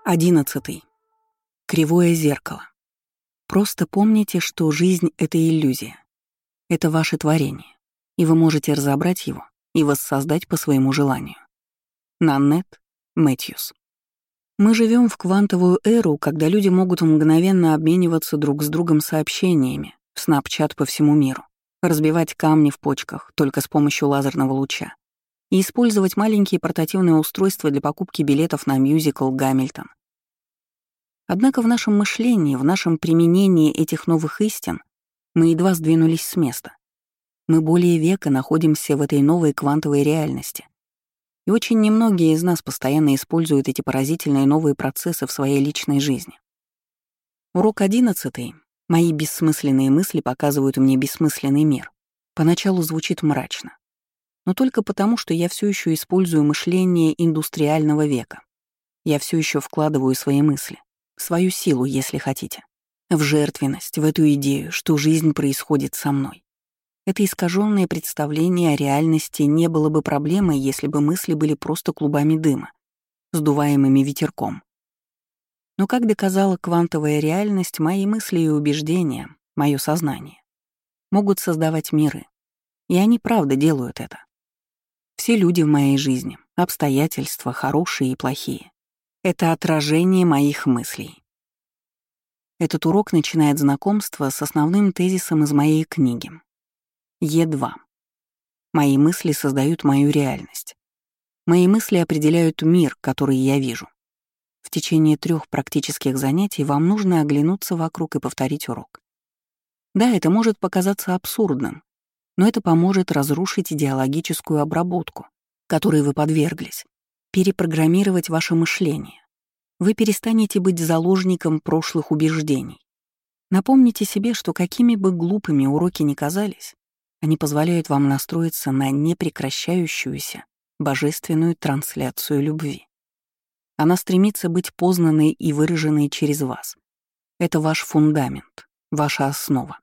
11. Кривое зеркало. Просто помните, что жизнь — это иллюзия. Это ваше творение, и вы можете разобрать его и воссоздать по своему желанию. Наннет Мэтьюс. Мы живем в квантовую эру, когда люди могут мгновенно обмениваться друг с другом сообщениями в Snapchat по всему миру, разбивать камни в почках только с помощью лазерного луча и использовать маленькие портативные устройства для покупки билетов на мюзикл «Гамильтон». Однако в нашем мышлении, в нашем применении этих новых истин мы едва сдвинулись с места. Мы более века находимся в этой новой квантовой реальности. И очень немногие из нас постоянно используют эти поразительные новые процессы в своей личной жизни. Урок 11. Мои бессмысленные мысли показывают мне бессмысленный мир. Поначалу звучит мрачно. Но только потому, что я все еще использую мышление индустриального века. Я все еще вкладываю свои мысли, свою силу, если хотите, в жертвенность, в эту идею, что жизнь происходит со мной. Это искаженное представление о реальности не было бы проблемой, если бы мысли были просто клубами дыма, сдуваемыми ветерком. Но, как доказала квантовая реальность, мои мысли и убеждения, мое сознание, могут создавать миры. И они правда делают это. Все люди в моей жизни, обстоятельства, хорошие и плохие, это отражение моих мыслей. Этот урок начинает знакомство с основным тезисом из моей книги. Е2. Мои мысли создают мою реальность. Мои мысли определяют мир, который я вижу. В течение 3 практических занятий вам нужно оглянуться вокруг и повторить урок. Да, это может показаться абсурдным, но это поможет разрушить идеологическую обработку, которой вы подверглись, перепрограммировать ваше мышление. Вы перестанете быть заложником прошлых убеждений. Напомните себе, что какими бы глупыми уроки ни казались, они позволяют вам настроиться на непрекращающуюся божественную трансляцию любви. Она стремится быть познанной и выраженной через вас. Это ваш фундамент, ваша основа.